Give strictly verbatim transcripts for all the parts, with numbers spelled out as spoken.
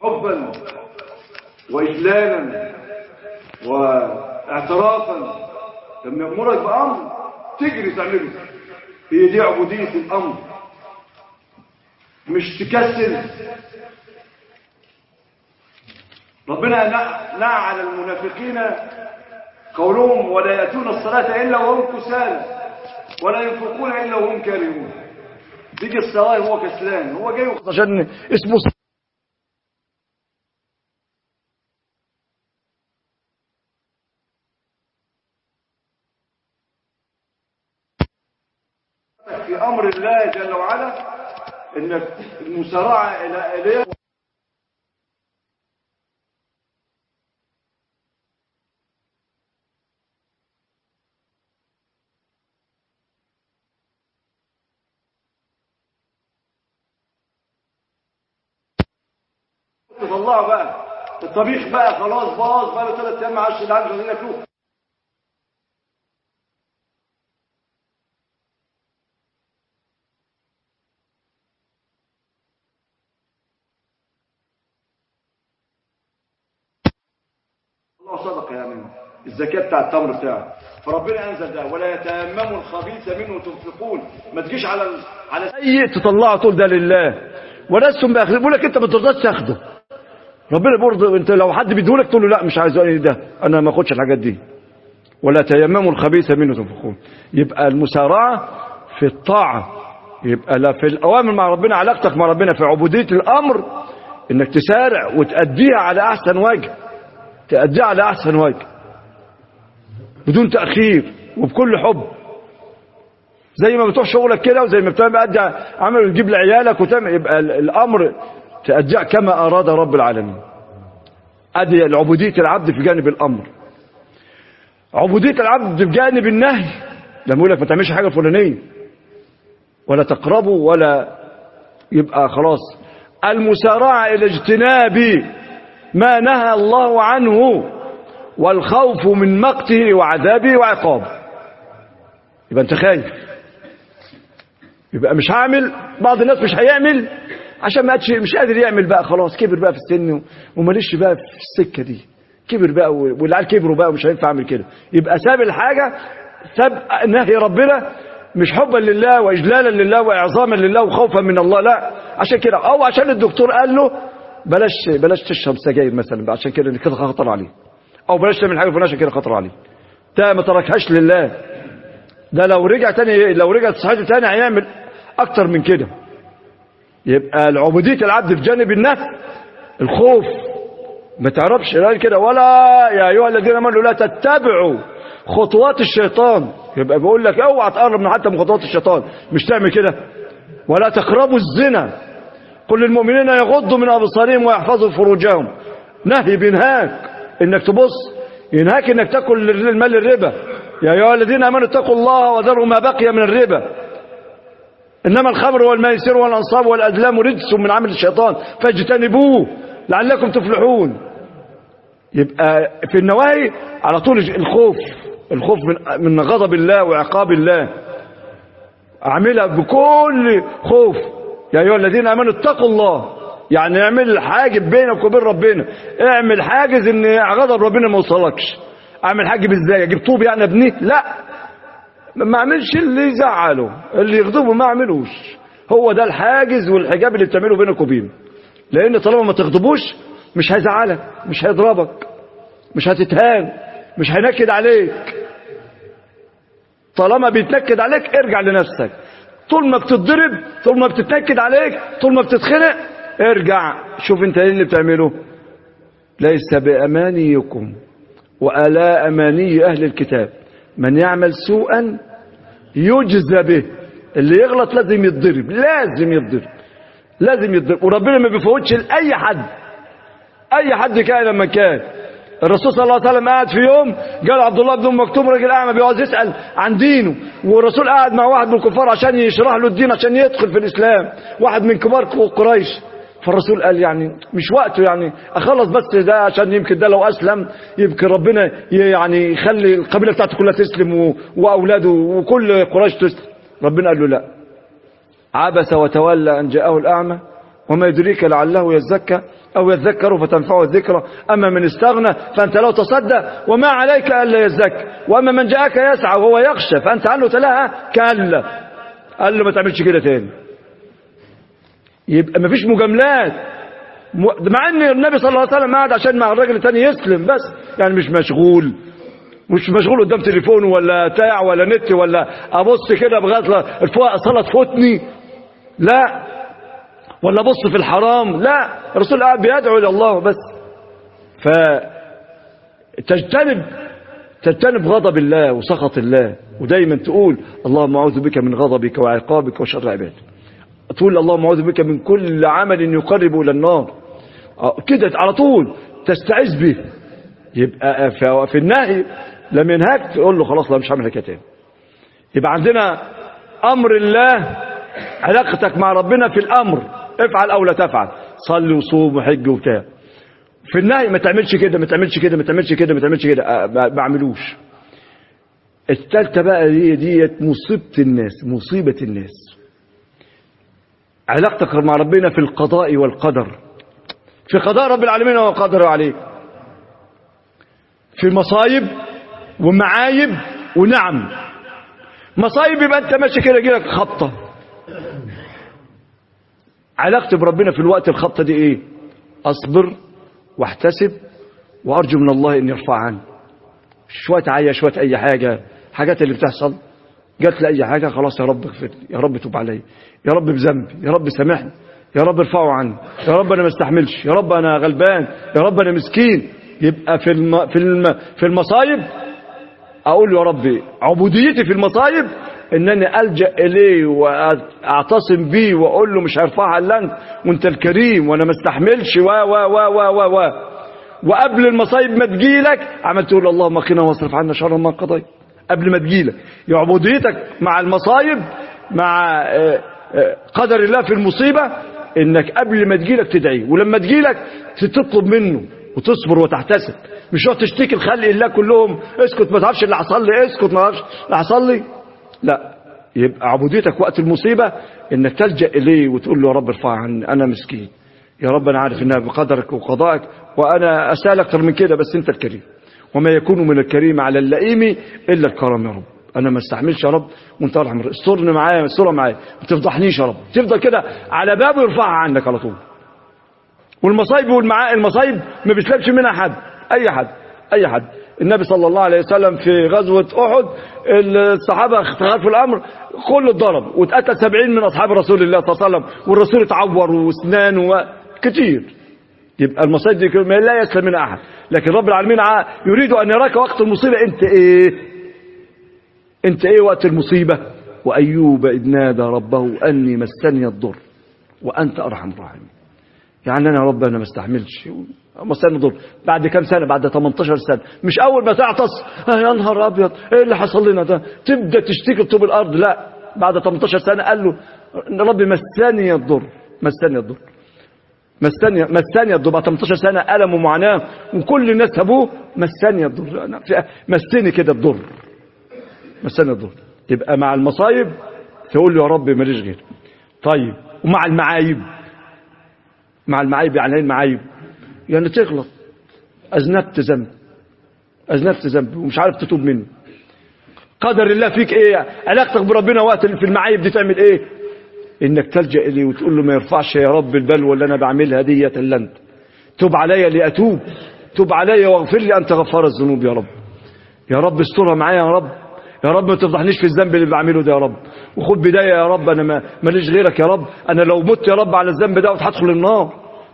حبا وإجلالا واعترافا. لما يأمرك بأمر تجري تعمله، هي دي عبودية الأمر، مش تكسل. ربنا نعى على المنافقين قولهم ولا يأتون الصلاة إلا وهم كسالى ولا ينفقون إلا وهم كارهون. تيجي الصلاة وهو كسلان، هو جاي عشان اسمه في أمر الله جل وعلا إنك المسارعة إلى إليه تطلعه بقى. الطبيخ بقى خلاص باظ بقى له ثلاث ايام ما عادش العيال عايزين ياكلوه. الله صدق يا من الزكاه بتاع التمر بتاعه. فربنا انزل ده ولا يتيمموا الخبيث منه تنفقون. ما تجيش على ال... على اي تطلعه تقول ده لله ولستم باخذين. بيقول لك انت ما ترضاش تاخده، ربنا برضه انت لو حد بيديهولك تقول له لا مش عايز ايه ده، انا ما اخدش الحاجات دي. ولا تيمموا الخبيث منه تنفقون. يبقى المسارعه في الطاعه، يبقى لا في الاوامر مع ربنا، علاقتك مع ربنا في عبوديه الامر انك تسارع وتأديها على احسن وجه، تأديها على احسن وجه بدون تأخير وبكل حب. زي ما بتروح شغلك كده وزي ما بتأدي عمل تجيب لعيالك وتعمل، يبقى الامر تأديها كما اراد رب العالمين. ادي عبوديه العبد في جانب الامر. عبوديه العبد في جانب النهي لما يقول لك ما تعملش حاجه فلانيه ولا تقربوا ولا، يبقى خلاص المسارعه الى اجتناب ما نهى الله عنه والخوف من مقته وعذابه وعقابه. يبقى انت خايف، يبقى مش هعمل. بعض الناس مش هيعمل عشان ما قادش مش قادر يعمل بقى، خلاص كبر بقى في السن وماليش بقى في السكه دي، كبر بقى والعيال كبروا بقى ومش هينفع اعمل كده. يبقى ساب الحاجه، ساب نهي ربنا مش حبا لله واجلالا لله واعظاما لله وخوفا من الله، لا عشان كده. او عشان الدكتور قال له بلاش بلاش تشرب سجاير مثلا عشان كده كده خطر عليه، او بلاش تعمل حاجه فلانيه عشان كده خطر عليه. ده ما تركهاش لله، ده لو رجع تاني لو رجع صحته تاني هيعمل اكتر من كده. يبقى العبوديه العبد في جانب النفس الخوف، ما تعرفش قال كده ولا يا ايها الذين امنوا لا تتبعوا خطوات الشيطان. يبقى بيقول لك اوعى تقرب من حتى من خطوات الشيطان، مش تعمل كده. ولا تقربوا الزنا، قل للمؤمنين يغضوا من ابصارهم ويحفظوا فروجهم. نهي بينهاك انك تبص، ينهاك انك تاكل المال الربا. يا ايها الذين امنوا اتقوا الله وذروا ما بقي من الربا، انما الخمر والميسر والانصاب والازلام رجس من عمل الشيطان فاجتنبوه لعلكم تفلحون. يبقى في النواهي على طول الخوف، الخوف من من غضب الله وعقاب الله، اعملها بكل خوف. يا ايها الذين امنوا اتقوا الله، يعني اعمل حاجب بينك وبين ربنا، اعمل حاجز ان غضب ربنا ما يوصلكش. اعمل حاجب ازاي؟ اجيب طوب يعني ابنيه؟ لا، ما اعملش اللي يزعله، اللي يغضبه ما اعملوش. هو ده الحاجز والحجاب اللي بتعمله بينك وبينه، لان طالما ما تغضبوش مش هيزعلك، مش هيضربك، مش هتتهان، مش هينكد عليك. طالما بيتنكد عليك ارجع لنفسك. طول ما بتتضرب، طول ما بتتنكد عليك، طول ما بتتخنق، ارجع شوف انت ايه اللي بتعمله. ليس بأمانيكم ولا أماني أهل الكتاب من يعمل سوءا يجزى به. اللي يغلط لازم يتضرب، لازم يتضرب، لازم يتضرب. وربنا ما بيفوتش لأي حد، أي حد كان لما كان. الرسول صلى الله عليه وسلم قاعد في يوم قال عبد الله بن مكتوم راجل اعمى بيقعد يسال عن دينه، والرسول قاعد مع واحد من الكفار عشان يشرح له الدين عشان يدخل في الاسلام، واحد من كبار قريش. فالرسول قال يعني مش وقته، يعني اخلص بس ده عشان يمكن ده لو اسلم يمكن ربنا يعني يخلي القبيله بتاعته كلها تسلم واولاده وكل قريش تسلم. ربنا قال له لا، عبس وتولى ان جاءه الاعمى وما يدريك لعله يزكى أو يذكر فتنفعه الذكرى. أما من استغنى فأنت له تصدى وما عليك ألا يزكى. وأما من جاءك يسعى وهو يخشى فأنت عنه تلاها كلا. قال له ما تعملش كده تاني. يبقى ما فيش مجاملات، مع ان النبي صلى الله عليه وسلم قاعد عشان مع الراجل الثاني يسلم بس، يعني مش مشغول مش مشغول قدام تليفونه ولا تاع ولا نت ولا ابص كده بغزله الصلاه تفوتني، لا، ولا ابص في الحرام، لا، الرسول قاعد بيدعو الى الله بس. فتجتنب تجتنب غضب الله وسخط الله، ودايما تقول اللهم اعوذ بك من غضبك وعقابك وشر عبادك. تقول اللهم اعوذ بك من كل عمل يقرب الى النار، كده على طول تستعيذ به. يبقى في النهي لم ينهاك تقول له خلاص لا مش هعمل كده تاني. يبقى عندنا امر الله، علاقتك مع ربنا في الامر افعل او لا تفعل، صلي وصوم وحج وبتاع. في النهي ما تعملش كده ما تعملش كده ما تعملش كده ما تعملش كده، ما اعملوش. الثالثه بقى هي ديت مصيبه الناس، مصيبه الناس، علاقتك مع ربنا في القضاء والقدر، في قضاء رب العالمين وقدره عليك، في مصايب ومعايب ونعم. مصايب يبقى انت ماشي كده يجيلك خبطه، علاقتي بربنا في الوقت الخبطه دي ايه؟ اصبر واحتسب وارجو من الله ان يرفع عني. شويه عيا شويه اي حاجه، حاجات اللي بتحصل جات لي اي حاجه خلاص يا رب اغفر لي، يا رب توب علي، يا رب بذنبي، يا رب سامحني، يا رب ارفعه عني، يا رب انا ما استحملش، يا رب انا غلبان، يا رب انا مسكين. يبقى في الم... في الم... في المصايب اقول يا ربي عبوديتي في المصايب انني الجا اليه واعتصم بيه واقول له مش هرفعها الا انت وانت الكريم وانا ما استحملش و و و و و و وقبل المصايب ما تجيلك عملت تقول اللهم قنا واصرف عنا شر ما قضيت قبل ما تجيلك. يا عبوديتك مع المصايب مع قدر الله في المصيبه انك قبل ما تجيلك تدعي، ولما تجيلك تطلب منه وتصبر وتحتسب. مش تقعد تشتكي لخلق الله كلهم اسكت ما تعرفش اللي حصل لي، اسكت ما تعرفش اللي حصل لي، لا. يبقى عبوديتك وقت المصيبه انك تلجا اليه وتقول له يا رب ارفع عني، انا مسكين، يا رب انا عارف انها بقدرك وقضائك وانا اسال اكتر من كده بس انت الكريم، وما يكون من الكريم على اللئيم الا الكرم يا رب، انا ما استحملش يا رب وانت ارحم، استرني معايا استرها معايا ما تفضحنيش يا رب. تفضل كده على بابه يرفعها عنك على طول. والمصايب والمعا المصايب ما بيسلمش منها حد، اي حد اي حد. النبي صلى الله عليه وسلم في غزوه احد الصحابه اختلفوا الامر، كله اتضرب واتقتل سبعين من اصحاب رسول الله صلى الله عليه وسلم، والرسول اتعور واسنانه كتير. يبقى المصايب دي لا يسلم منها احد، لكن رب العالمين يريد ان يراك وقت المصيبه انت ايه؟ انت ايه وقت المصيبه؟ وايوب اذ نادى ربه اني مسني الضر وانت ارحم الراحمين. يعني انا يا رب انا ما استحملش مسني الضر. بعد كام سنه؟ بعد تمنتاشر سنه. مش اول ما تعطس آه يا نهار ابيض ايه اللي حصل لنا ده تبدا تشتكي طوب الارض، لا. بعد تمنتاشر سنه قال له ربي مسني الضر مسني الضر مسني مسني الضر. بعد تمنتاشر سنه الم ومعاناه وكل الناس سابوه، مسني الضر، مسني كده الضر مسني الضر. يبقى مع المصايب تقول له يا رب ماليش غير. طيب ومع المعايب؟ مع المعايب يعني ايه المعايب؟ يعني تغلط، اذنبت ذنب اذنبت ذنب ومش عارف تتوب منه. قدر الله فيك ايه؟ علاقتك بربنا وقت في المعايب دي تعمل ايه؟ انك تلجا اليه وتقول له ما يرفعش يا رب البلوى اللي انا بعملها ديت الا انت، توب عليا لاتوب، توب عليا واغفر لي انت غفار الذنوب يا رب. يا رب استرها معايا يا رب، يا رب ما تفضحنيش في الذنب اللي بعمله ده يا رب، وخد بدايه يا رب انا ما ماليش غيرك يا رب، انا لو مت يا رب على الذنب ده وهدخل النار،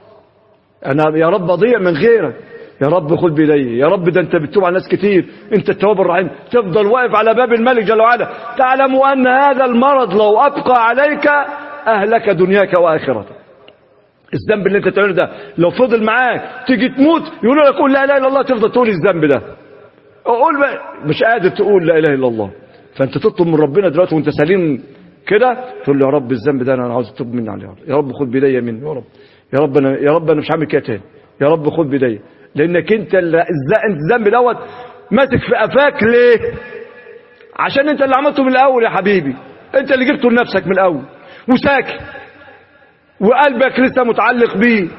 انا يا رب اضيع من غيرك، يا رب خد بدايه يا رب، ده انت بتتوب على ناس كتير، انت التواب الرحيم. تفضل واقف على باب الملك جل وعلا، تعلم ان هذا المرض لو ابقى عليك اهلك دنياك واخرتك. الذنب اللي انت تعمله ده لو فضل معاك تيجي تموت يقولوا لك قول لا اله الا الله، تفضل تقول الذنب ده، قول مش قادر تقول لا اله الا الله. فانت تطلب من ربنا دلوقتي وانت سليم كده، تقول له يا رب الذنب ده انا عاوز تتوب مني عليه، يا رب خد بدايه مني يا رب، يا رب انا يا رب انا مش هعمل كده تاني، يا رب خد بدايه. لانك انت الذنب دوت ماسك في قفاك ليه؟ عشان انت اللي عملته من الاول يا حبيبي، انت اللي جبته لنفسك من الاول وساكت وقلبك لسه متعلق بيه،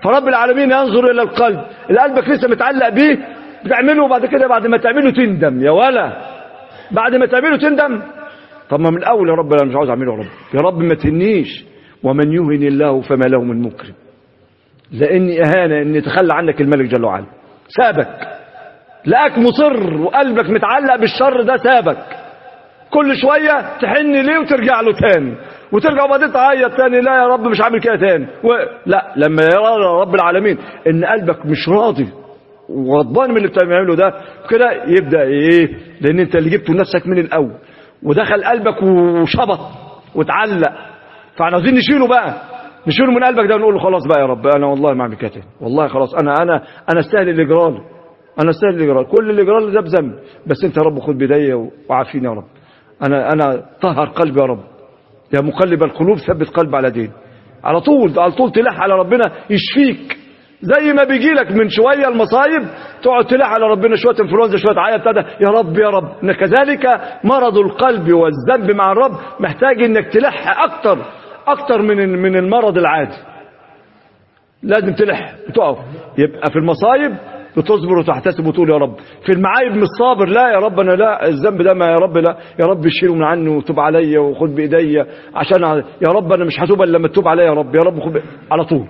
فرب العالمين ينظر الى القلب، القلبك لسه متعلق بيه بتعمله، وبعد كده بعد ما تعمله تندم يا ولا، بعد ما تعمله تندم. طب ما من الاول يا رب انا مش عاوز اعمله، يا رب يا رب ما تهنيش، ومن يهن الله فما له من مكرم. لاني اهانه ان يتخلى عنك الملك جل وعلا، سابك، لقاك مصر وقلبك متعلق بالشر ده، سابك كل شويه تحن ليه وترجع له تاني، وترجع وبعدين تعيط تاني، لا يا رب مش عامل كده تاني و... لا، لما يرى رب العالمين ان قلبك مش راضي وغضبان من اللي بتعمله ده كده، يبدا ايه؟ لان انت اللي جبته لنفسك من الاول ودخل قلبك وشبط وتعلق، فاحنا عايزين نشيله بقى، نشيله من قلبك ده ونقول له خلاص بقى يا رب انا والله ما اعمل كده تاني، والله خلاص انا انا انا استاهل الاجرال، انا استاهل الاجرال، كل الاجرال ده بذنب، بس انت يا رب خد بيديا وعافيني يا رب، انا انا طهر قلبي يا رب، يا مقلب القلوب ثبت قلب على دين. على طول على طول تلح على ربنا يشفيك، زي ما بيجي لك من شويه المصايب تقعد تلح على ربنا، شويه انفلونزا شويه عيا ابتدى يا رب يا رب. إن كذلك مرض القلب والذنب مع الرب محتاج انك تلح اكتر اكتر من من المرض العادي، لازم تلح وتقف. يبقى في المصايب بتصبر وتحتسب وتقول يا رب، في المعايب مش صابر، لا يا رب انا لا الذنب ده ما يا رب لا يا رب شيله من عني وتوب عليا وخد بايديا عشان يا رب انا مش هتوب الا لما تتوب عليا يا رب، يا رب خد على طول.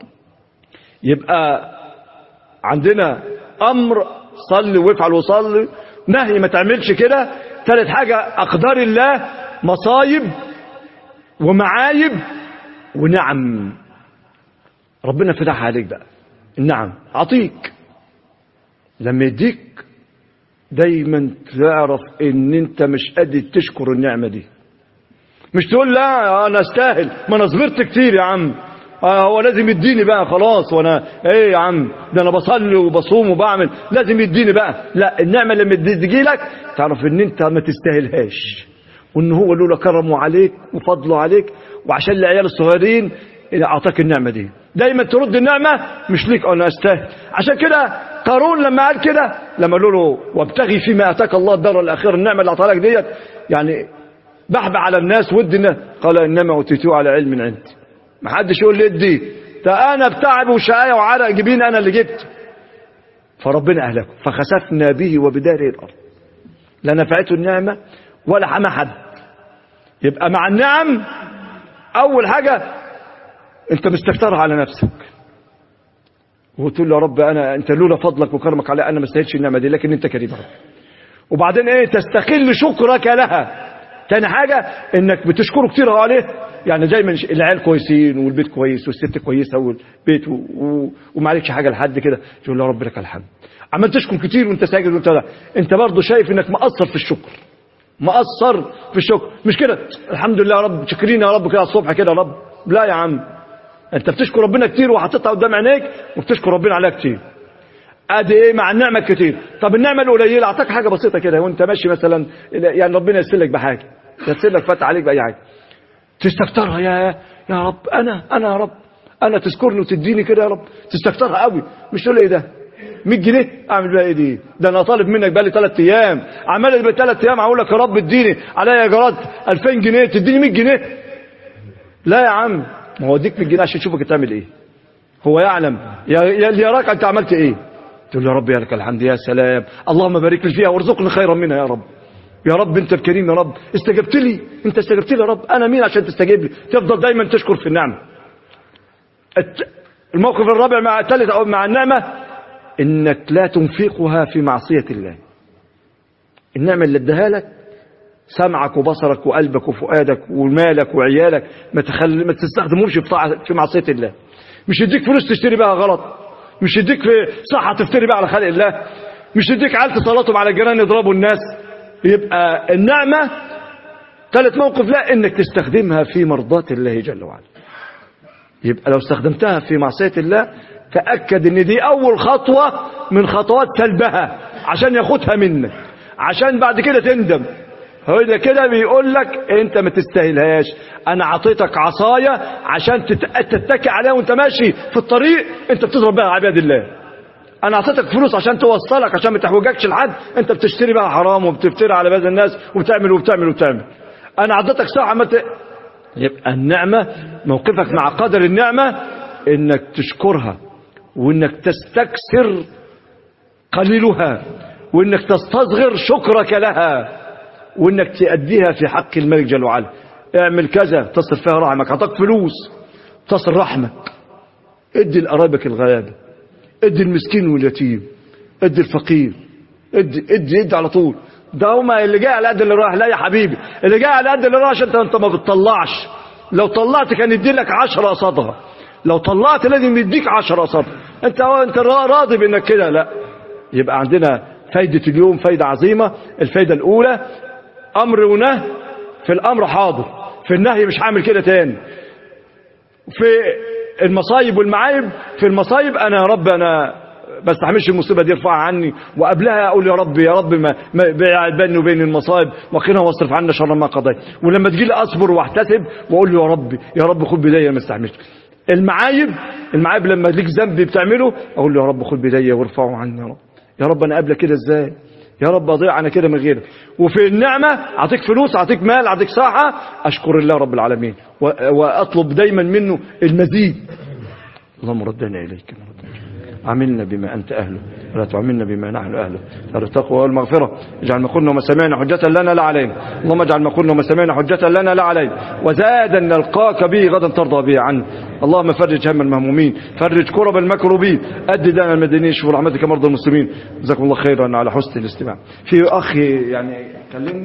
يبقى عندنا امر صلي وافعل وصلي، نهي ما تعملش كده. ثالث حاجه اقدار الله، مصايب ومعايب ونعم ربنا فتحها عليك بقى. النعم اعطيك، لما يديك دايما تعرف ان انت مش قادر تشكر النعمه دي، مش تقول لا انا استاهل، ما انا صبرت كتير يا عم، آه هو لازم يديني بقى خلاص، وانا ايه يا عم ده انا بصلي وبصوم وبعمل لازم يديني بقى. لا، النعمه لما تجي لك تعرف ان انت ما تستاهلهاش، وان هو لولا كرمه عليك وفضله عليك وعشان العيال الصغيرين اللي اعطاك النعمه دي. دايما ترد النعمه مش ليك انا استاهل. عشان كده قارون لما قال كده، لما قالوا له وابتغي فيما اتاك الله الدار الاخره، النعمه اللي اعطاها لك ديت يعني بحبح على الناس ودي الناس، قال انما اوتيتوه على علم عندي. ما حدش يقول لي ادي، ده انا بتعب وشقايه وعرق جبين انا اللي جبت. فربنا اهلكه فخسفنا به وبداره الارض، لا نفعته النعمه ولا حمى حد. يبقى مع النعم اول حاجه انت مستكترها على نفسك وتقول له يا رب انا انت لولا فضلك وكرمك علي انا ما استاهلش النعمه دي، لكن انت كريم يا رب. وبعدين ايه؟ تستقل شكرك لها. تاني حاجه انك بتشكره كتير عليه، يعني دايما العيال كويسين والبيت كويس والست كويسه والبيت و... و... وما عليكش حاجه لحد كده، تقول له يا رب لك الحمد. عمال تشكر كتير وانت ساجد وانت لا. انت برضه شايف انك مقصر في الشكر، مقصر في الشكر، مش كده الحمد لله يا رب شكرين يا رب كده الصبح كده يا رب. لا يا عم، انت بتشكر ربنا كتير وحاططها قدام عينيك وبتشكر ربنا عليها كتير. ادي ايه مع النعمه كتير. طب النعمه القليله اعطاك حاجه بسيطه كده وانت ماشي مثلا، يعني ربنا يسر لك بحاجه، يسر لك فتح عليك باي حاجه، تستكترها يا يا رب انا انا يا رب انا تذكرني وتديني كده يا رب، تستكترها قوي. مش تقول ايه ده مية جنيه اعمل بقى ايه دي، ده انا طالب منك بقى لي ثلاث ايام عمال بقى ثلاث ايام اقول لك يا رب اديني عليا ايجارات ألفين جنيه تديني مية جنيه. لا يا عم، ما هو اديك مية جنيه عشان يشوفك تعمل ايه، هو يعلم يا اللي يراك انت عملت ايه. تقول يا رب يا لك الحمد يا سلام اللهم بارك لي فيها وارزقني خيرا منها يا رب. يا رب انت الكريم يا رب، استجبت لي، انت استجبت لي يا رب، انا مين عشان تستجيب لي؟ تفضل دايما تشكر في النعمه. الموقف الرابع مع الثالث او مع النعمه انك لا تنفقها في معصيه الله. النعمه اللي اداها لك سمعك وبصرك وقلبك وفؤادك ومالك وعيالك ما تخلي ما تستخدمهمش في طاعه في معصيه الله. مش يديك فلوس تشتري بها غلط، مش يديك في صحه تفتري بها على خلق الله، مش يديك عيال تسلطهم على الجيران يضربوا الناس. يبقى النعمه ثالث موقف لا انك تستخدمها في مرضاة الله جل وعلا. يبقى لو استخدمتها في معصيه الله تاكد ان دي اول خطوه من خطوات سلبها عشان ياخدها منك، عشان بعد كده تندم. هو ده كده بيقول لك انت ما تستاهلهاش، انا عطيتك عصايه عشان تتكي عليها وانت ماشي في الطريق انت بتضرب بها عباد الله. انا عطيتك فلوس عشان توصلك عشان ما تحوجكش لحد، انت بتشتري بقى حرام وبتفتري على بعض الناس وبتعمل وبتعمل وبتعمل. انا عطيتك ساعه ما ت... يبقى النعمه موقفك مع قدر النعمه انك تشكرها، وانك تستكثر قليلها، وانك تستصغر شكرك لها، وانك تأديها في حق الملك جل وعلا. اعمل كذا تصل فيها رحمك، عطاك فلوس تصل رحمك، ادي لقرايبك الغلابة، ادي المسكين واليتيم، ادي الفقير، ادي ادي ادي على طول. ده هما اللي جاي على قد اللي راح. لا يا حبيبي، اللي جاي على قد اللي راح انت انت ما بتطلعش. لو طلعت كان يدي لك عشرة قصادها، لو طلعت لازم يديك عشرة قصادها. انت انت راضي بانك كده؟ لا. يبقى عندنا فايدة اليوم فايدة عظيمة. الفايدة الأولى أمر ونهي، في الأمر حاضر، في النهي مش هعمل كده تاني. في المصايب والمعايب، في المصايب أنا يا رب أنا ما استحملش المصيبة دي، ارفعها عني، وقبلها أقول يا رب يا رب ما بعد بيني وبين المصايب، وقنا واصرف عنا شر ما قضيت. ولما تجي لي أصبر واحتسب وأقول له يا رب يا رب خد بيديا ما استحملش. المعايب المعايب لما ليك ذنب بتعمله أقول له يا رب خد بيديا وارفعه عني يا رب. يا رب أنا قابلك كده إزاي؟ يا رب أضيع أنا كده من غيرك. وفي النعمة أعطيك فلوس، أعطيك مال، أعطيك صحة، أشكر الله رب العالمين وأطلب دايما منه المزيد. اللهم ردنا إليك، عاملنا بما أنت أهله ولا تعاملنا بما نحن أهله. التقوى والمغفرة. اجعل ما قلنا وما سمعنا حجة لنا لا علينا. اللهم اجعل ما قلنا وما سمعنا حجة لنا لا علينا، وزادا نلقاك به غدا ترضى به عنه. اللهم فرج هم المهمومين، فرج كرب المكروبين، أد دانا المدينين، شوف رحمتك مرضى المسلمين. جزاكم الله خيرا على حسن الاستماع. في أخي يعني كلمني